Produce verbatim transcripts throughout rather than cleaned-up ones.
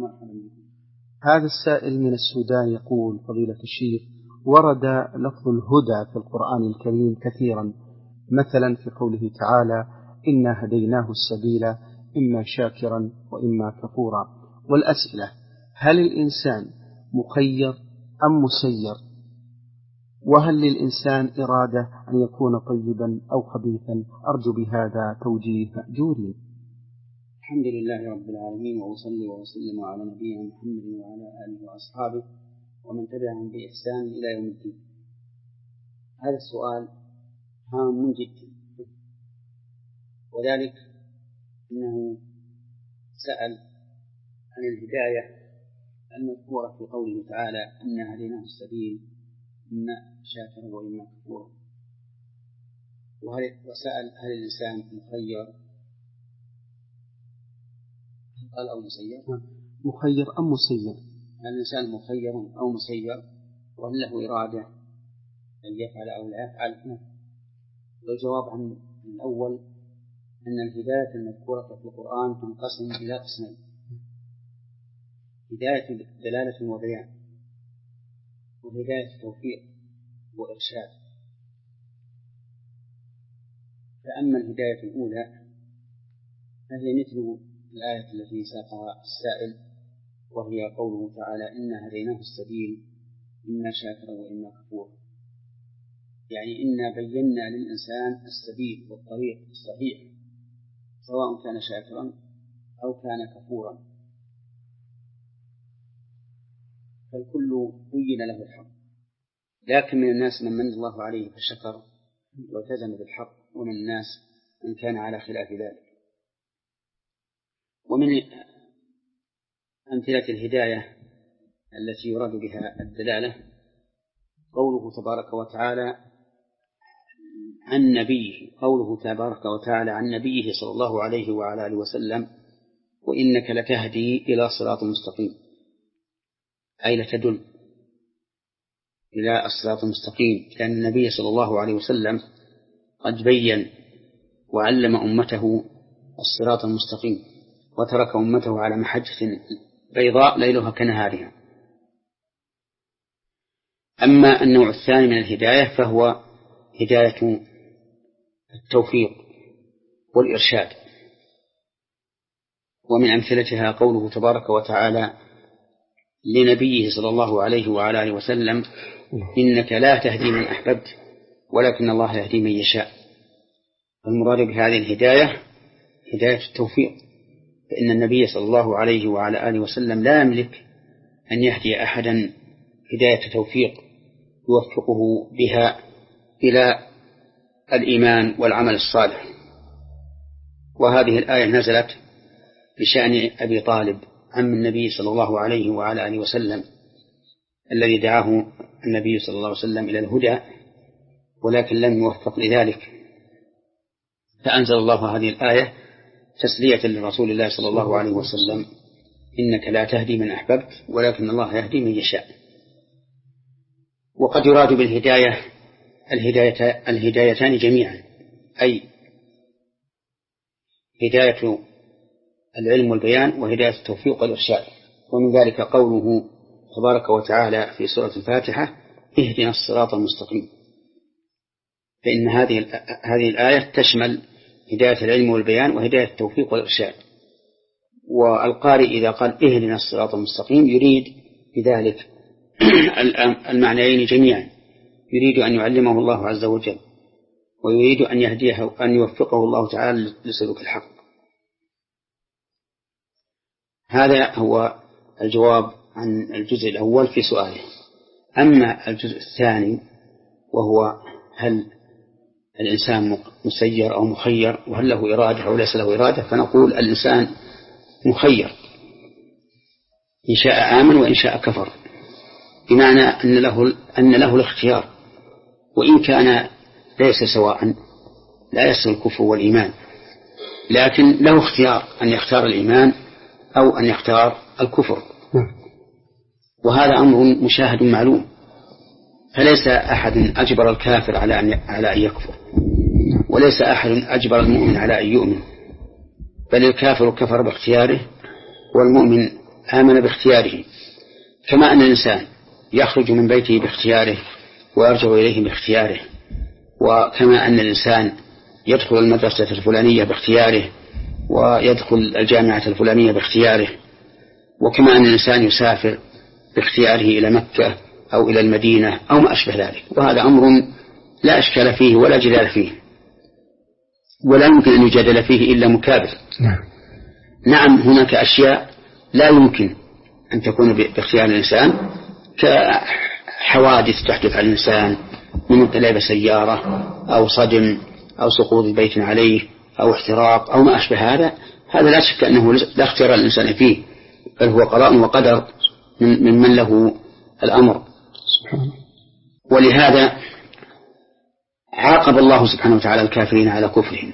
مرحبا بكم. هذا السائل من السودان يقول: فضيلة الشيخ، ورد لفظ الهدى في القرآن الكريم كثيرا، مثلا في قوله تعالى: إنا هديناه السبيل إما شاكرا وإما كفورا. والأسئلة: هل الإنسان مخير أم مسير؟ وهل للإنسان إرادة أن يكون طيبا أو خبيثا؟ أرجو بهذا توجيه مأجورين. الحمد لله رب العالمين، وأصلي وأسلم على نبينا محمد وعلى آله وأصحابه ومن تبعهم بإحسان إلى يوم الدين. هذا السؤال هام جدا، وذلك أنه سأل عن الهداية المذكورة في قوله تعالى: إنا هديناه السبيل إما شاكرا وإما كفورا. وسأل: هل الإنسان مخير قال أو مسير؟ مخير أم مسير؟ هل الإنسان مخير أو مسير؟ وهل له إرادة أن يفعل أو لا يفعل؟ والجواب عن الأول أن الهداية المذكورة في القرآن تنقسم إلى قسمين: هداية دلالة وبيان، وهداية توفيق وإرشاد. فأما الهداية الأولى فهي مثل الآية التي ساقها السائل، وهي قوله تعالى: إنا هديناه السبيل إما شاكرا وإما كفورا. يعني إنا بينا للإنسان السبيل والطريق الصحيح، سواء كان شاكرا أو كان كفورا، فالكل بين له الحق. لكن من الناس من من الله عليه فشكر والتزم بالحق، ومن الناس من كان على خلاف ذلك. ومن أمثلة الهداية التي يراد بها الدلالة قوله تبارك وتعالى عن نبيه قوله تبارك وتعالى عن نبيه صلى الله عليه وعلى آله وسلم: وإنك لتهدي إلى صراط مستقيم، أي لتدل إلى الصراط المستقيم، لأن النبي صلى الله عليه وسلم قد بين وعلم أمته الصراط المستقيم، وترك أمته على محجة بيضاء ليلها كنهارها. أما النوع الثاني من الهداية فهو هداية التوفيق والإرشاد، ومن أمثلتها قوله تبارك وتعالى لنبيه صلى الله عليه وعلى آله وسلم: إنك لا تهدي من أحببت ولكن الله يهدي من يشاء. المراد بهذه الهداية هداية التوفيق، فإن النبي صلى الله عليه وعلى آله وسلم لا يملك أن يهدي أحدا هداية توفيق يوفقه بها إلى الإيمان والعمل الصالح. وهذه الآية نزلت بشأن أبي طالب عم النبي صلى الله عليه وعلى آله وسلم، الذي دعاه النبي صلى الله عليه وسلم إلى الهدى ولكن لم يوفق لذلك، فأنزل الله هذه الآية تسلية لرسول الله صلى الله عليه وسلم: إنك لا تهدي من أحببت ولكن الله يهدي من يشاء. وقد يراد بالهداية الهداية الهدايتان جميعا، أي هداية العلم والبيان وهداية التوفيق والإرشاد. ومن ذلك قوله تبارك وتعالى في سورة الفاتحة: اهدنا الصراط المستقيم، فإن هذه هذه الآية تشمل هداية العلم والبيان وهداية التوفيق والإرشاد. والقارئ إذا قال اهدنا الصراط المستقيم يريد بذلك المعنيين جميعا، يريد أن يعلمه الله عز وجل، ويريد أن يهديه أن يوفقه الله تعالى لسلوك الحق. هذا هو الجواب عن الجزء الأول في سؤاله. أما الجزء الثاني وهو هل الإنسان مسير أو مخير، وهل له إرادة أو ليس له إرادة، فنقول الإنسان مخير، إن شاء آمن وإن شاء كفر، بمعنى أن له, أن له الاختيار، وإن كان ليس سواء لا يسوى الكفر والإيمان، لكن له اختيار أن يختار الإيمان أو أن يختار الكفر، وهذا أمر مشاهد معلوم. فليس أحد أجبر الكافر على أن على أن يكفر، وليس أحد أجبر المؤمن على أن يؤمن، بل الكافر كفر باختياره والمؤمن آمن باختياره، كما أن الإنسان يخرج من بيته باختياره ويرجع إليه باختياره، وكما أن الإنسان يدخل المدرسة الفلانية باختياره ويدخل الجامعة الفلانية باختياره، وكما أن الإنسان يسافر باختياره إلى مكة أو إلى المدينة أو ما أشبه ذلك. وهذا أمر لا أشكال فيه ولا جدال فيه، ولا يمكن أن يجادل فيه إلا مكابر. نعم هناك أشياء لا يمكن أن تكون باختيار الإنسان، كحوادث تحدث على الإنسان من انقلاب سيارة أو صدم أو سقوط بيت عليه أو احتراق أو ما أشبه هذا، هذا لا شك أنه لا اختيار الإنسان فيه، بل هو قضاء وقدر من من, من له الأمر. ولهذا عاقب الله سبحانه وتعالى الكافرين على كفرهم،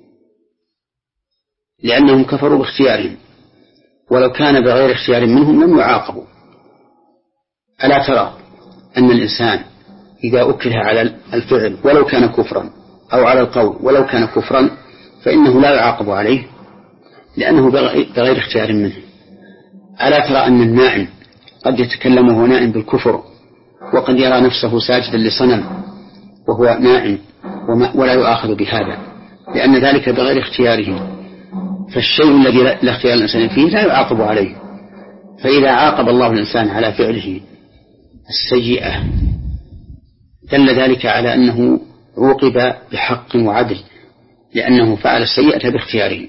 لأنهم كفروا باختيارهم، ولو كان بغير اختيار منهم لم يعاقبوا. ألا ترى أن الإنسان إذا أكره على الفعل ولو كان كفرا أو على القول ولو كان كفرا فإنه لا يعاقب عليه لأنه بغير اختيار منه. ألا ترى أن النائم قد يتكلم وهو نائم بالكفر، وقد يرى نفسه ساجدا لصنم وهو نائم ولا يؤاخذ بهذا، لأن ذلك بغير اختياره. فالشيء الذي لا اختيار الإنسان فيه لا يعاقب عليه. فإذا عاقب الله الإنسان على فعله السيئة دل ذلك على أنه عوقب بحق وعدل، لأنه فعل السيئة باختياره.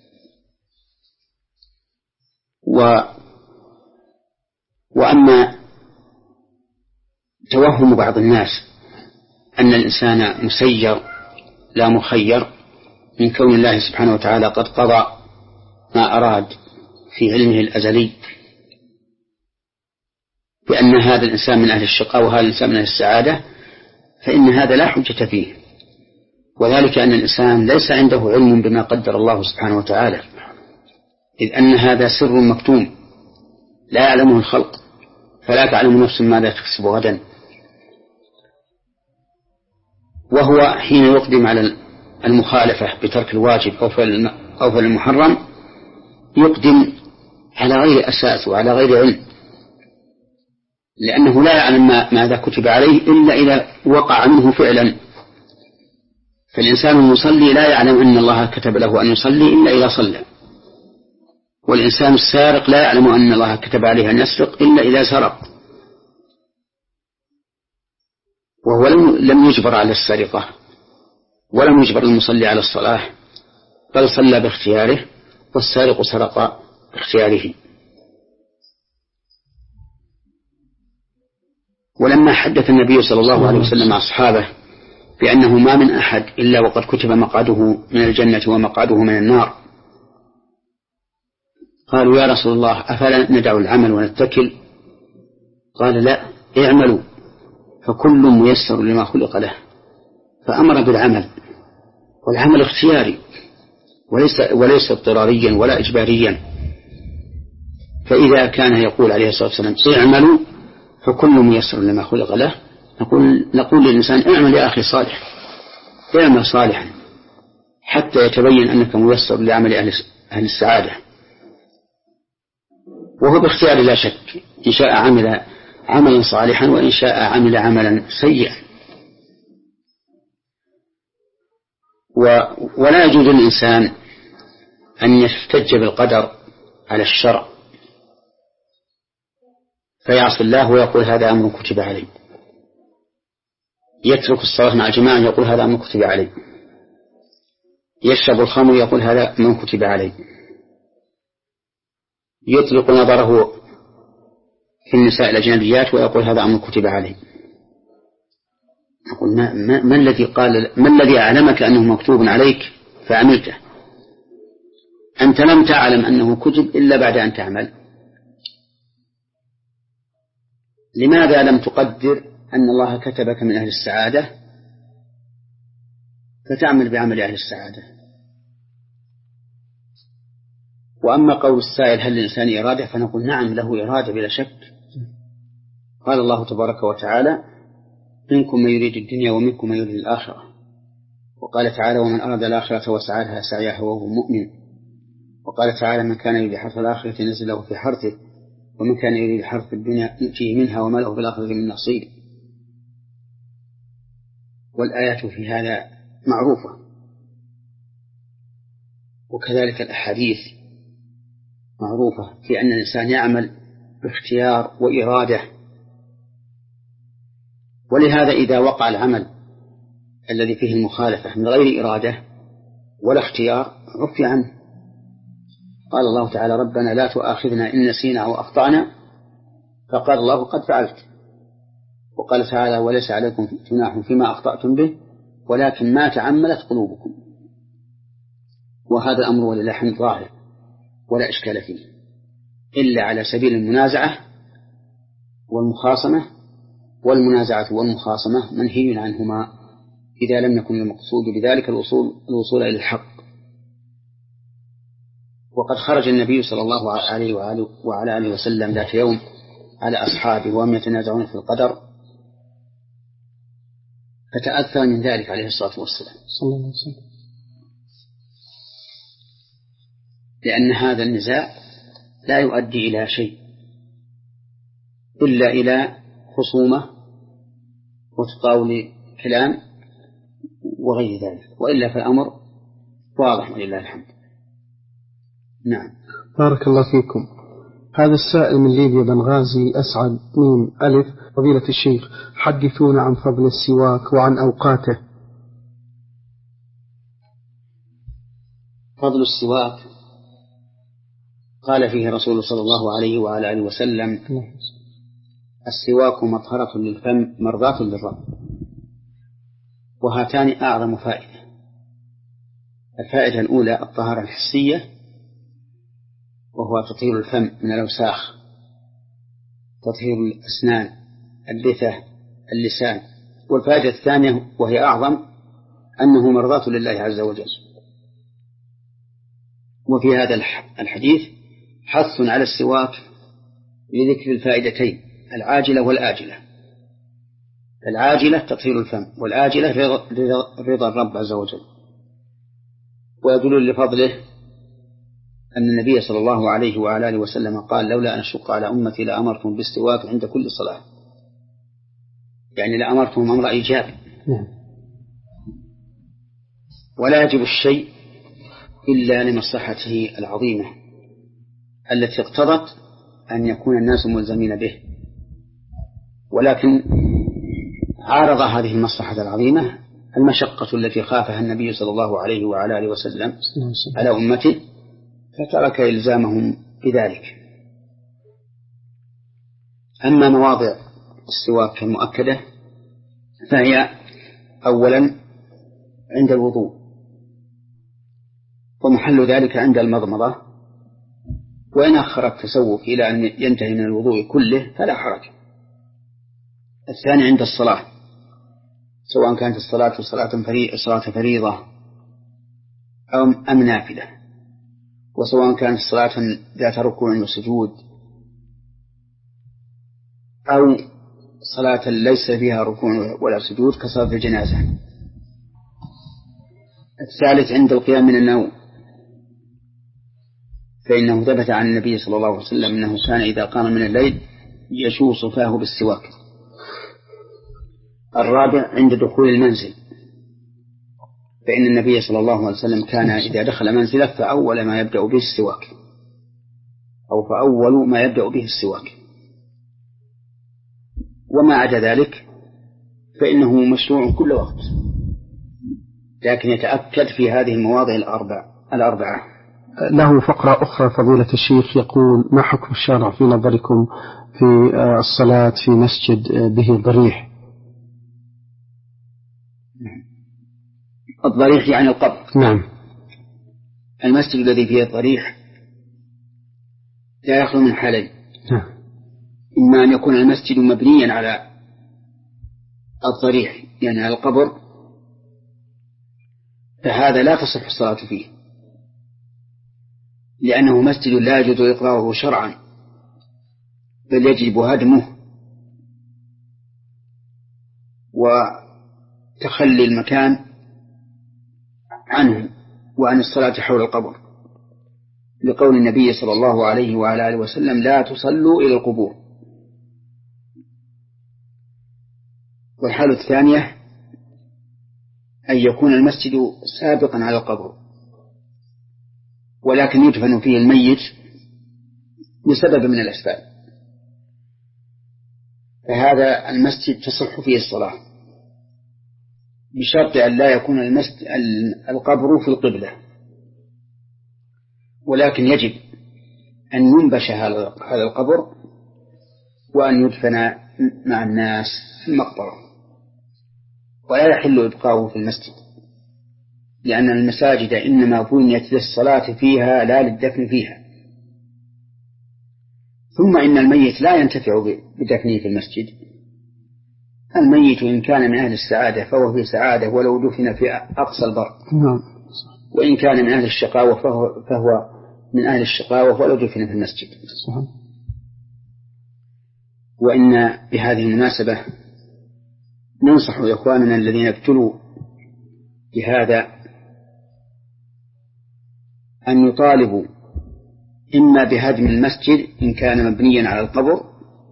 و وأما توهم بعض الناس أن الإنسان مسير لا مخير من كون الله سبحانه وتعالى قد قضى ما أراد في علمه الأزلي بأن هذا الإنسان من أهل الشقاء وهذا الإنسان من أهل السعادة، فإن هذا لا حجة فيه، وذلك أن الإنسان ليس عنده علم بما قدر الله سبحانه وتعالى، إذ أن هذا سر مكتوم لا يعلمه الخلق، فلا تعلم نفس ماذا تكسب غدا. وهو حين يقدم على المخالفة بترك الواجب أو فعل المحرم يقدم على غير أساس وعلى غير علم، لأنه لا يعلم ماذا كتب عليه إلا إذا وقع منه فعلا. فالإنسان المصلي لا يعلم أن الله كتب له أن يصلي إلا إذا صلى، والإنسان السارق لا يعلم أن الله كتب عليه أن يسرق إلا إذا سرق، وهو لم يجبر على السرقة ولم يجبر المصلي على الصلاة، بل صلى باختياره، والسارق سرق باختياره. ولما حدث النبي صلى الله عليه وسلم أصحابه بأنه ما من أحد إلا وقد كتب مقعده من الجنة ومقعده من النار، قالوا يا رسول الله أفلا ندع العمل ونتكل؟ قال لا، اعملوا فكل ميسر لما خلق له، فأمر بالعمل، والعمل اختياري وليس, وليس اضطراريا ولا إجباريا. فإذا كان يقول عليه الصلاة والسلام اعملوا فكل ميسر لما خلق له، نقول, نقول للإنسان اعمل يا أخي صالح، اعمل صالحا حتى يتبين أنك ميسر لعمل أهل السعادة، وهو باختيار لا شك، إن شاء عمل عملا صالحا وإن شاء عمل عملا سيئا. ولا يجوز للإنسان أن يحتج بالقدر على الشرع فيعصي الله ويقول هذا أمر كتب علي، يترك الصلاة مع الجماعة يقول هذا أمر كتب علي، يشرب الخمر يقول هذا أمر كتب علي، يطلق نظره في النساء الأجنبيات ويقول هذا أمر كتب علي. نقول ما, ما, ما الذي قال ما الذي أعلمك أنه مكتوب عليك فعملته؟ أنت لم تعلم أنه كتب إلا بعد أن تعمل. لماذا لم تقدر أن الله كتبك من أهل السعادة فتعمل بعمل أهل السعادة؟ وأما قول السائل هل للإنسان إرادة، فنقول نعم له إرادة بلا شك. قال الله تبارك وتعالى منكم من يريد الدنيا ومنكم من يريد الآخرة، وقال تعالى ومن أراد الآخرة وسعى لها سعيها وهو مؤمن، وقال تعالى من كان يريد حرث الآخرة نزل له في حرثه ومن كان يريد الحرث الدنيا يؤتيه منها وما له في الآخرة من نصيب. والآيات في هذا معروفة، وكذلك الأحاديث معروفة في أن الإنسان يعمل باختيار وإرادة. ولهذا إذا وقع العمل الذي فيه المخالفة من غير إرادة ولا اختيار عفي عنه. قال الله تعالى: ربنا لا تؤاخذنا إن نسينا أو أخطأنا، فقال الله: قد فعلت. وقال تعالى: وليس عليكم جناح فيما أخطأتم به ولكن ما تعملت قلوبكم. وهذا الأمر ولله الحمد ظاهر ولا إشكال فيه، إلا على سبيل المنازعة والمخاصمة، والمنازعة والمخاصمة منهي عنهما إذا لم يكن المقصود بذلك الوصول الوصول إلى الحق. وقد خرج النبي صلى الله عليه وآله وعلى آله وسلم ذات يوم على أصحابه وهم يتنازعون في القدر، فتأثر من ذلك عليه الصلاة والسلام صلى الله عليه وسلم، لأن هذا النزاع لا يؤدي إلى شيء إلا إلى خصومة وتطاول كلام وغير ذلك، وإلا فالأمر واضح ولله الحمد. نعم. بارك الله فيكم. هذا السائل من ليبيا بنغازي أسعد ميم ألف: فضيلة الشيخ، حدثونا عن فضل السواك وعن أوقاته. فضل السواك قال فيه رسول صلى الله عليه وعلى آله وسلم: السواك مطهرة للفم مرضاة للرب. وهاتان أعظم فائدة. الفائدة الأولى الطهارة الحسية، وهو تطهير الفم من الأوساخ، تطهير الأسنان، اللثة، اللسان. والفائدة الثانية وهي أعظم أنه مرضاة لله عز وجل. وفي هذا الحديث حث على السواك لذكر الفائدتين العاجلة والآجلة. العاجلة تطهير الفم، والآجلة رضا الرب عز وجل. ويدل لفضله أن النبي صلى الله عليه وعلى آله وسلم قال: لولا أن أشق على أمتي لأمرتهم بالسواك عند كل صلاة. يعني لأمرتهم أمر إيجاب. ولا يجب الشيء إلا لمصلحته العظيمة التي اقتضت أن يكون الناس ملزمين به، ولكن عارض هذه المصلحة العظيمة المشقة التي خافها النبي صلى الله عليه وعلى آله وسلم على أمته، فترك إلزامهم بذلك. أما مواضع السواك المؤكدة فهي أولا عند الوضوء، ومحل ذلك عند المضمضة، وإن أخر التسوك إلى أن ينتهي من الوضوء كله فلا حرج. الثاني عند الصلاة، سواء كانت الصلاة صلاة فريضة أو أم نافلة، وسواء كانت الصلاة ذات ركوع وسجود أو صلاة ليس فيها ركوع ولا سجود كصلاة الجنازة. الثالث عند القيام من النوم، فإنه ثبت عن النبي صلى الله عليه وسلم أنه كان إذا قام من الليل يشوص فاه بالسواك. الرابع عند دخول المنزل، فإن النبي صلى الله عليه وسلم كان إذا دخل منزله فأول ما يبدأ به السواك، أو فأول ما يبدأ به السواك. وما عدا ذلك فإنه مشروع كل وقت، لكن يتأكد في هذه المواضع الأربع الأربعة. له فقرة أخرى فضيلة الشيخ يقول: ما حكم الشرع في نظركم في الصلاة في مسجد به ضريح؟ الضريح يعني القبر. نعم. المسجد الذي فيه الضريح لا يخلو من حالين: نعم. إما أن يكون المسجد مبنيا على الضريح يعني على القبر، فهذا لا تصح الصلاة فيه، لأنه مسجد لا يجوز إقراره شرعا، بل يجب هدمه وتخلي المكان عنه وعن الصلاة حول القبر. لقول النبي صلى الله عليه وعلى آله وسلم: لا تصلوا إلى القبور. والحالة الثانية أن يكون المسجد سابقا على القبر، ولكن يدفن فيه الميت بسبب من الأسباب، فهذا المسجد تصح فيه الصلاة بشرط أن لا يكون المسجد القبر في القبلة، ولكن يجب أن ينبش هذا القبر وأن يدفن مع الناس في المقبرة، ولا يحل إبقاؤه في المسجد، لأن المساجد إنما بنيت للصلاة فيها لا للدفن فيها. ثم إن الميت لا ينتفع بدفنه في المسجد. الميت إن كان من أهل السعادة فهو في سعادة ولو دفن في أقصى البر، وإن كان من أهل الشقاوة فهو, فهو من أهل الشقاوة ولو دفن في المسجد. وإن بهذه المناسبة ننصح إخواننا الذين ابتلوا بهذا أن يطالبوا إما بهدم المسجد إن كان مبنيا على القبر،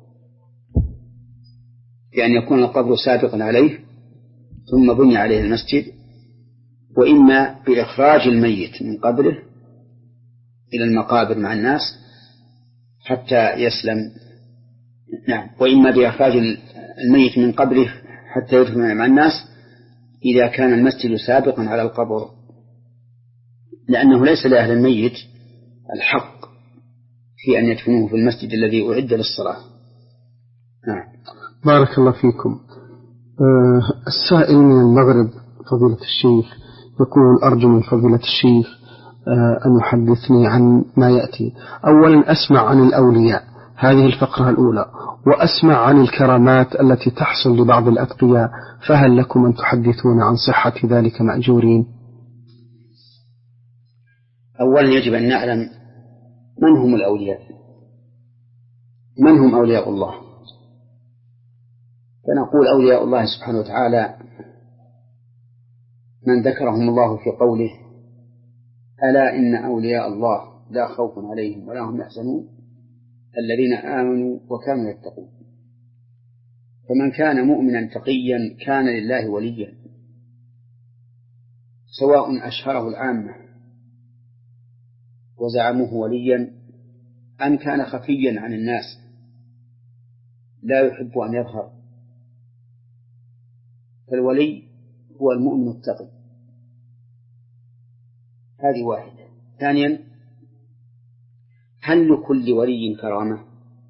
بأن يكون القبر سابقا عليه ثم بني عليه المسجد، وإما بإخراج الميت من قبره إلى المقابر مع الناس حتى يسلم. نعم، وإما بإخراج الميت من قبره حتى يدفن مع الناس إذا كان المسجد سابقا على القبر، لأنه ليس لأهل الميت الحق في أن يدفنوه في المسجد الذي أعد للصلاة. نعم. بارك الله فيكم. أه السائل من المغرب فضيلة الشيخ يقول: أرجو من فضيلة الشيخ أه أن يحدثني عن ما يأتي. أولا أسمع عن الأولياء، هذه الفقرة الأولى، وأسمع عن الكرامات التي تحصل لبعض الأتقياء، فهل لكم أن تحدثون عن صحة ذلك مأجورين؟ أولا يجب أن نعلم من هم الأولياء، من هم أولياء الله. فنقول أولياء الله سبحانه وتعالى من ذكرهم الله في قوله: ألا إن أولياء الله لا خوف عليهم ولا هم يحزنون الذين آمنوا وكانوا يتقون. فمن كان مؤمنا تقيا كان لله وليا، سواء أشهره العامة وزعموه وليا أم كان خفيا عن الناس لا يحب أن يظهر. فالولي هو المؤمن التقي. هذه واحدة. ثانيا، هل لكل ولي كرامة؟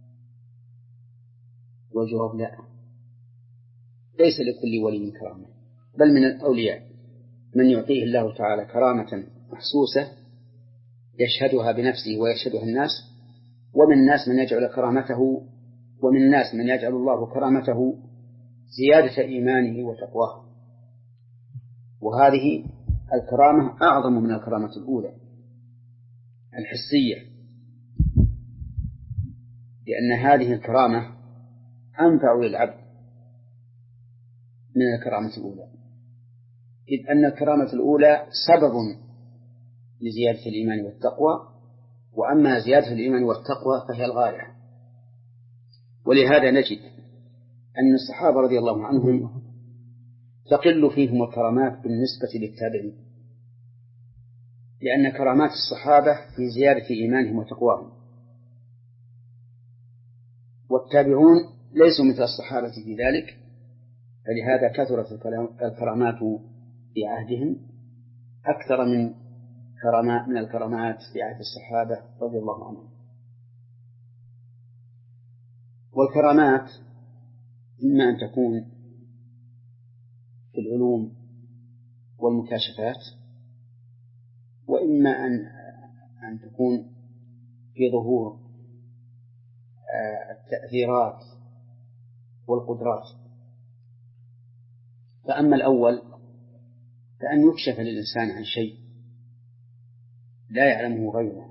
والجواب لا، ليس لكل ولي كرامة، بل من الأولياء من يعطيه الله تعالى كرامة محسوسة يشهدها بنفسه ويشهدها الناس، ومن الناس من يجعل كرامته ومن الناس من يجعل الله كرامته زيادة إيمانه وتقواه. وهذه الكرامة أعظم من الكرامة الأولى الحسية، لأن هذه الكرامة أنفع للعبد من الكرامة الأولى، إذ أن الكرامة الأولى سبب لزيادة الإيمان والتقوى، وأما زيادة الإيمان والتقوى فهي الغاية. ولهذا نجد أن الصحابة رضي الله عنهم تقل فيهم الكرامات بالنسبة للتابعين، لأن كرامات الصحابة في زيادة إيمانهم وتقواهم، والتابعون ليسوا مثل الصحابة في ذلك، فلهذا كثرت الكرامات في عهدهم أكثر من كرامات من الكرامات في عهد الصحابة رضي الله عنهم. والكرامات إما أن تكون في العلوم والمكاشفات، وإما أن أن تكون في ظهور التأثيرات والقدرات. فأما الأول فأن يكشف للإنسان عن شيء لا يعلمه غيره،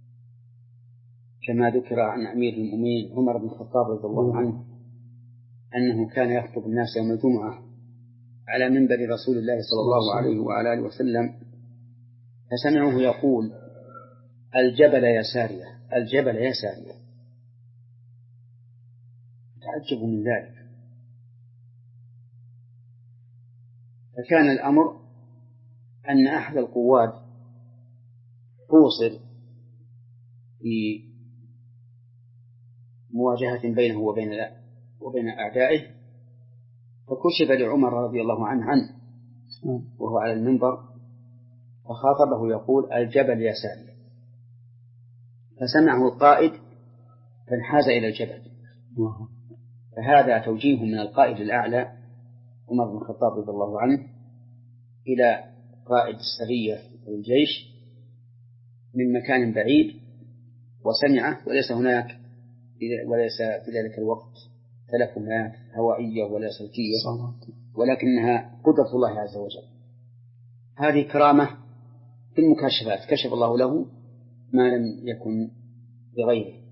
كما ذكر عن أمير المؤمنين عمر بن الخطاب رضي الله عنه أنه كان يخطب الناس يوم الجمعة على منبر رسول الله صلى الله عليه وعلى آله وسلم، فسمعوه يقول: الجبل يا سارية، الجبل يا سارية، تعجب من ذلك. فكان الأمر أن أحد القواد حوصر في مواجهة بينه وبين وبين أعدائه، فكشف لعمر رضي الله عنه عنه وهو على المنبر، فخاطبه يقول الجبل يا سارية، فسمعه القائد فانحاز إلى الجبل. فهذا توجيه من القائد الأعلى عمر بن الخطاب رضي الله عنه إلى قائد السرية والجيش من مكان بعيد وسمعه، وليس هناك وليس في ذلك الوقت تلفونات هوائية ولا صوتية، ولكنها قدرة الله عز وجل. هذه كرامة في المكاشفات، كشف الله له ما لم يكن بغيره.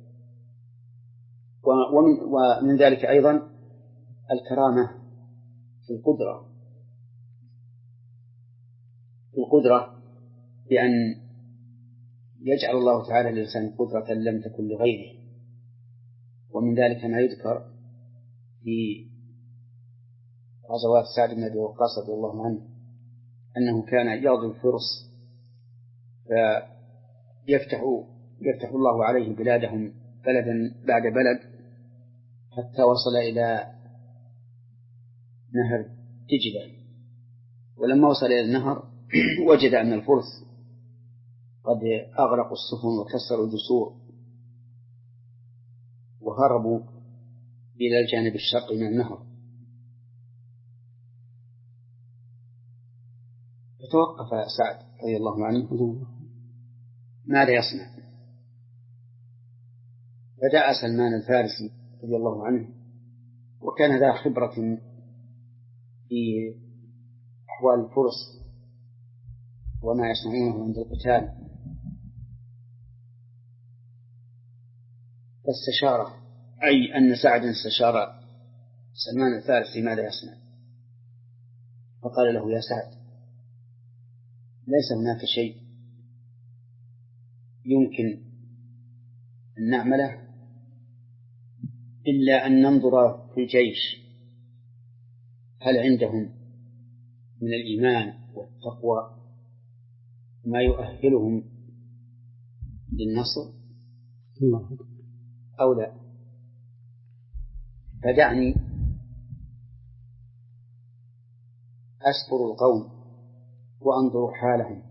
ومن, ومن ذلك أيضا الكرامة في القدرة، في القدرة بأن يجعل الله تعالى للإنسان قدرة لم تكن لغيره. ومن ذلك ما يذكر في غزوات سعد بن أبي وقاص رضي الله عنه أنه كان يغزو الفرس فيفتح يفتح الله عليه بلادهم بلدا بعد بلد حتى وصل إلى نهر دجلة. ولما وصل إلى النهر وجد أن الفرس قد أغرقوا السفن وكسروا الجسور وهربوا إلى الجانب الشرقي من النهر. فتوقف سعد رضي الله عنه ماذا يصنع؟ فدعا سلمان الفارسي رضي الله عنه، وكان ذا خبرة في أحوال الفرس وما يصنعونه عند القتال، فاستشاره، أي أن سعد استشار سلمان الفارسي ماذا يصنع، فقال له يا سعد ليس هناك شيء يمكن أن نعمله إلا أن ننظر في الجيش هل عندهم من الإيمان والتقوى ما يؤهلهم للنصر أو لا، فدعني أسفر القوم وأنظر حالهم.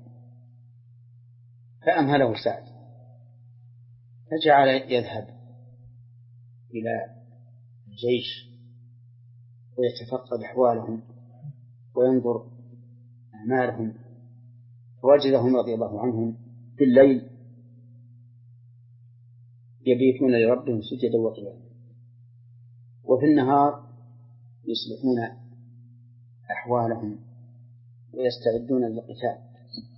فأمهله سعد، فجعل يذهب إلى الجيش ويتفقد أحوالهم وينظر أعمالهم، فوجدهم رضي الله عنهم في الليل يبيتون لربهم سجدا وقياما، وفي النهار يصلحون أحوالهم ويستعدون للقتال.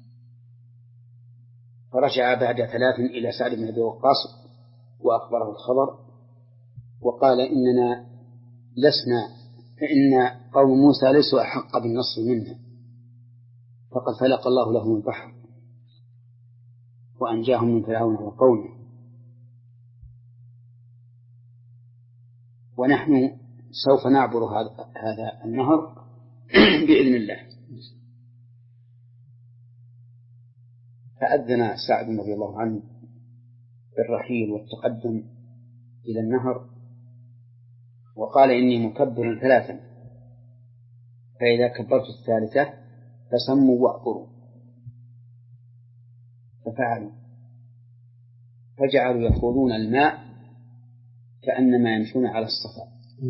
فرجع بعد ثلاث إلى سعد بن أبي وقاص وأخبره الخبر، وقال إننا لسنا فإن قوم موسى ليسوا أحق بالنصر منا، فقد فلق الله لهم البحر وأنجاهم من فرعون وقومه، ونحن سوف نعبر هذا النهر بإذن الله. فأذن سعد رضي الله عنه بالرحيل والتقدم إلى النهر، وقال إني مكبر ثلاثا، فإذا كبرت الثالثة فسموا واعبروا. ففعلوا، فجعلوا يخوضون الماء كأنما يمشون على الصفا،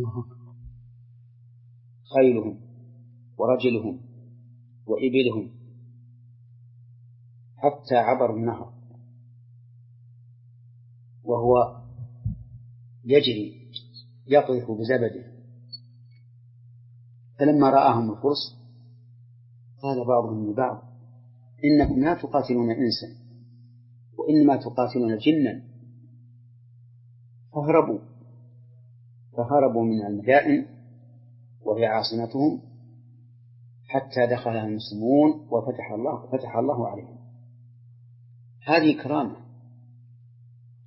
خيلهم ورجلهم وإبلهم، حتى عبروا النهر وهو يجري يقذف بزبده. فلما رآهم الفرس قال بعضهم لبعض إنكم لا تقاتلون إنسا وإنما تقاتلون جنا، فهربوا فهربوا من المدائن وهي عاصمتهم حتى دخل المسلمون وفتح الله فتح الله عليهم. هذه كرامة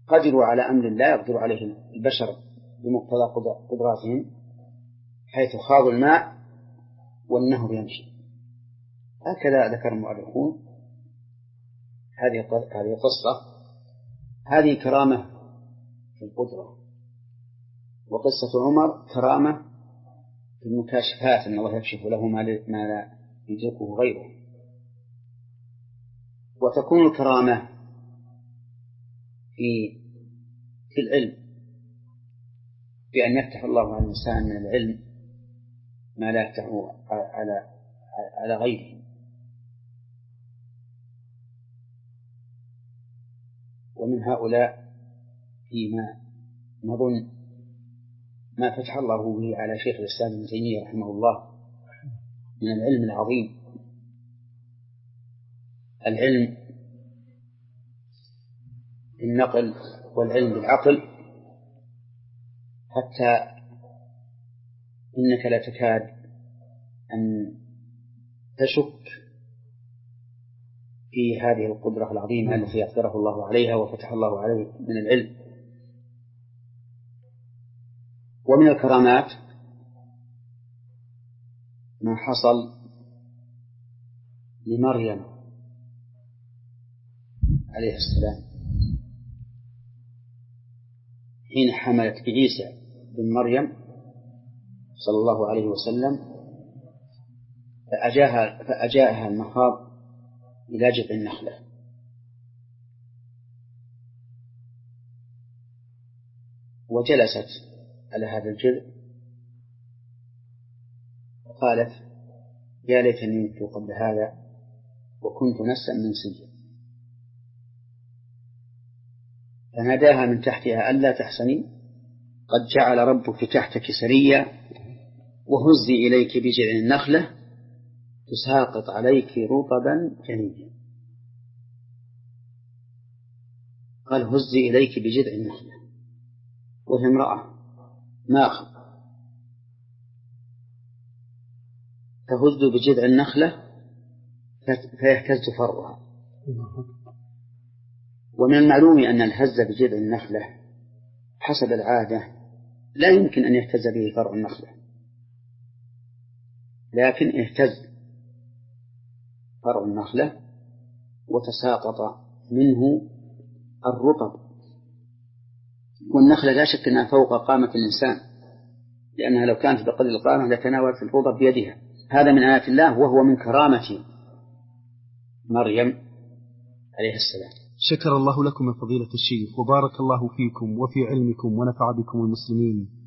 قدروا على أمر لا يقدر عليه البشر بمقتضى قدراتهم، حيث خاضوا الماء والنهر يمشي. هكذا ذكر المؤرخون هذه هذه قصة، هذه كرامة في القدرة. وقصة عمر كرامة في المكاشفات، أن الله يكشف له ما لا يدركه غيره. وتكون الكرامة في في العلم، بأن يفتح الله على الإنسان من العلم ما لا يفتحه على على غيره. ومن هؤلاء فيما نظن ما فتح الله به على شيخ الإسلام ابن تيمية رحمه الله من العلم العظيم، العلم بالنقل والعلم بالعقل، حتى إنك لا تكاد أن تشك في هذه القدرة العظيمة التي أقدره الله عليها وفتح الله عليه من العلم. ومن الكرامات ما حصل لمريم عليه السلام حين حملت بعيسى بن مريم صلى الله عليه وسلم، فأجاها, فأجاءها المخاض إلى جذع النخلة، وجلست على هذا الجذع وقالت: يا ليتني مت قبل هذا وكنت نسا منسيا. فناداها من تحتها: ألا تحزني، قد جعل ربك تحتك سريا، وهزي إليك بجذع النخلة تساقط عليك رطبا جنيا. قال: هزي إليك بجذع النخلة، وهي امرأة ماخذ، تهز بجذع النخلة فيهتز فرعها. ومن المعلوم أن الهز بجذع النخلة حسب العادة لا يمكن أن يهتز به فرع النخلة، لكن اهتز فرع النخلة وتساقط منه الرطب. والنخلة لا شك أنها فوق قامة الإنسان، لأنها لو كانت بقدر القامة لتناولت الرطب بيدها. هذا من آيات الله، وهو من كرامة مريم عليه السلام. شكر الله لكم من فضيلة الشيخ، وبارك الله فيكم وفي علمكم ونفع بكم المسلمين.